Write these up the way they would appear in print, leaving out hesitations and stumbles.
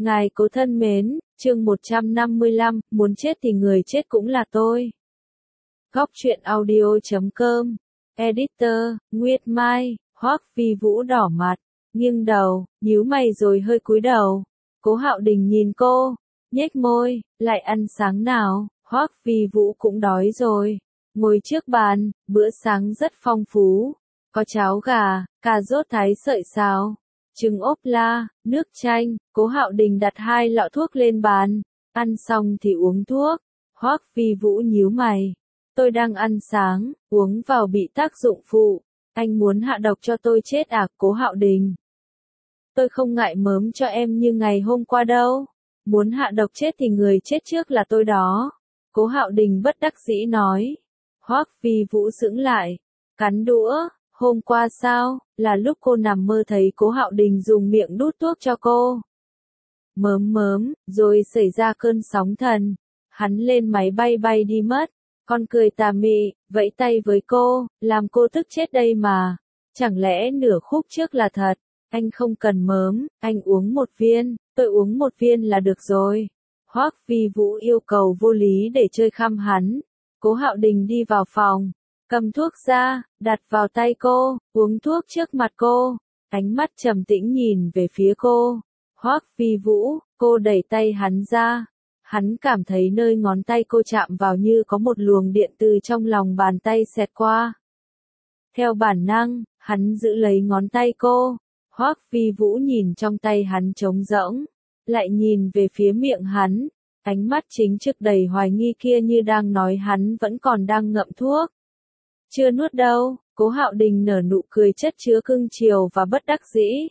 Ngài cố thân mến, chương 155, muốn chết thì người chết cũng là tôi. Góc truyện audio.com, Editor, Nguyệt Mai, Hoắc Phi Vũ đỏ mặt, nghiêng đầu, nhíu mày rồi hơi cúi đầu. Cố Hạo Đình nhìn cô, nhếch môi, lại ăn sáng nào, Hoắc Phi Vũ cũng đói rồi. Ngồi trước bàn, bữa sáng rất phong phú, có cháo gà, cà rốt thái sợi xào, trứng ốp la, nước chanh. Cố Hạo Đình đặt 2 lọ thuốc lên bàn, ăn xong thì uống thuốc. Hoắc Phi Vũ nhíu mày, tôi đang ăn sáng, uống vào bị tác dụng phụ, anh muốn hạ độc cho tôi chết à? Cố Hạo Đình, tôi không ngại mớm cho em như ngày hôm qua đâu, muốn hạ độc chết thì người chết trước là tôi đó. Cố Hạo Đình bất đắc dĩ nói. Hoắc Phi Vũ sững lại, cắn đũa. Hôm qua sao, là lúc cô nằm mơ thấy Cố Hạo Đình dùng miệng đút thuốc cho cô. Mớm, rồi xảy ra cơn sóng thần. Hắn lên máy bay bay đi mất. Con cười tà mị, vẫy tay với cô, làm cô tức chết đây mà. Chẳng lẽ nửa khúc trước là thật? Anh không cần mớm, anh uống 1 viên, tôi uống 1 viên là được rồi. Hoắc Phi Vũ yêu cầu vô lý để chơi khăm hắn. Cố Hạo Đình đi vào phòng, cầm thuốc ra, đặt vào tay cô, uống thuốc trước mặt cô, ánh mắt trầm tĩnh nhìn về phía cô. Hoắc Phi Vũ, cô đẩy tay hắn ra. Hắn cảm thấy nơi ngón tay cô chạm vào như có một luồng điện từ trong lòng bàn tay xẹt qua. Theo bản năng, hắn giữ lấy ngón tay cô. Hoắc Phi Vũ nhìn trong tay hắn trống rỗng, lại nhìn về phía miệng hắn. Ánh mắt chính trực đầy hoài nghi kia như đang nói hắn vẫn còn đang ngậm thuốc. Chưa nuốt đâu. Cố Hạo Đình nở nụ cười chất chứa cưng chiều và bất đắc dĩ.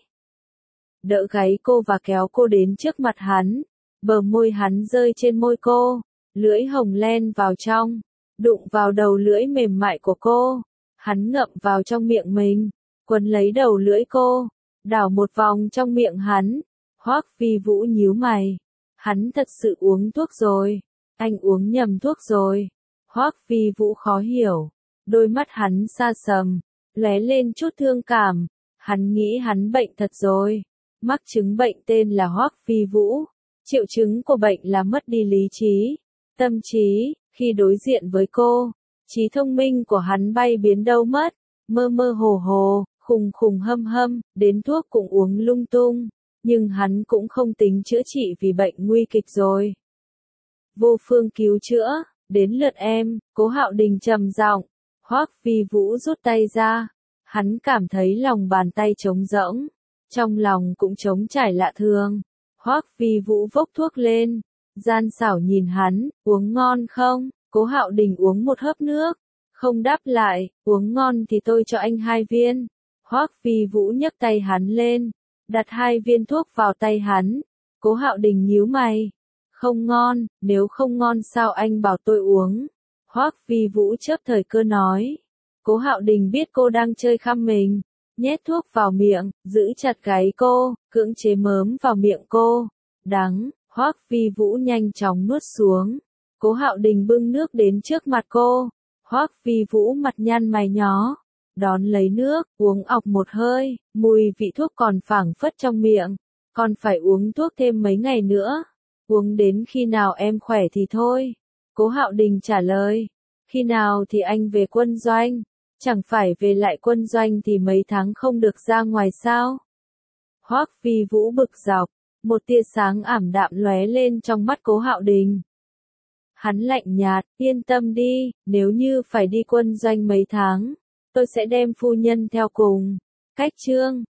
Đỡ gáy cô và kéo cô đến trước mặt hắn. Bờ môi hắn rơi trên môi cô, lưỡi hồng len vào trong, đụng vào đầu lưỡi mềm mại của cô. Hắn ngậm vào trong miệng mình, quấn lấy đầu lưỡi cô, đảo một vòng trong miệng hắn. Hoắc Phi Vũ nhíu mày. Hắn thật sự uống thuốc rồi. Anh uống nhầm thuốc rồi. Hoắc Phi Vũ khó hiểu. Đôi mắt hắn xa sầm, lóe lên chút thương cảm. Hắn nghĩ hắn bệnh thật rồi. Mắc chứng bệnh tên là Hoắc Phi Vũ. Triệu chứng của bệnh là mất đi lý trí, tâm trí. Khi đối diện với cô, trí thông minh của hắn bay biến đâu mất. Mơ mơ hồ hồ, khùng khùng hâm hâm, đến thuốc cũng uống lung tung. Nhưng hắn cũng không tính chữa trị vì bệnh nguy kịch rồi. Vô phương cứu chữa, đến lượt em. Cố Hạo Đình trầm giọng. Hoắc Phi Vũ rút tay ra. Hắn cảm thấy lòng bàn tay trống rỗng, trong lòng cũng trống trải lạ thường. Hoắc Phi Vũ vốc thuốc lên, gian xảo nhìn hắn, uống ngon không? Cố Hạo Đình uống một hớp nước, không đáp lại. Uống ngon thì tôi cho anh 2 viên. Hoắc Phi Vũ nhấc tay hắn lên, đặt 2 viên thuốc vào tay hắn. Cố Hạo Đình nhíu mày. Không ngon, nếu không ngon sao anh bảo tôi uống? Hoắc Phi Vũ chớp thời cơ nói. Cố Hạo Đình biết cô đang chơi khăm mình, nhét thuốc vào miệng, giữ chặt gáy cô, cưỡng chế mớm vào miệng cô. Đắng. Hoắc Phi Vũ nhanh chóng nuốt xuống. Cố Hạo Đình bưng nước đến trước mặt cô. Hoắc Phi Vũ mặt nhăn mày nhó, đón lấy nước, uống ọc một hơi, mùi vị thuốc còn phảng phất trong miệng. Còn phải uống thuốc thêm mấy ngày nữa. Uống đến khi nào em khỏe thì thôi. Cố Hạo Đình trả lời. Khi nào thì anh về quân doanh? Chẳng phải về lại quân doanh thì mấy tháng không được ra ngoài sao? Hoắc Phi Vũ bực dọc, một tia sáng ảm đạm lóe lên trong mắt Cố Hạo Đình. Hắn lạnh nhạt, yên tâm đi, nếu như phải đi quân doanh mấy tháng, tôi sẽ đem phu nhân theo cùng. Cách chương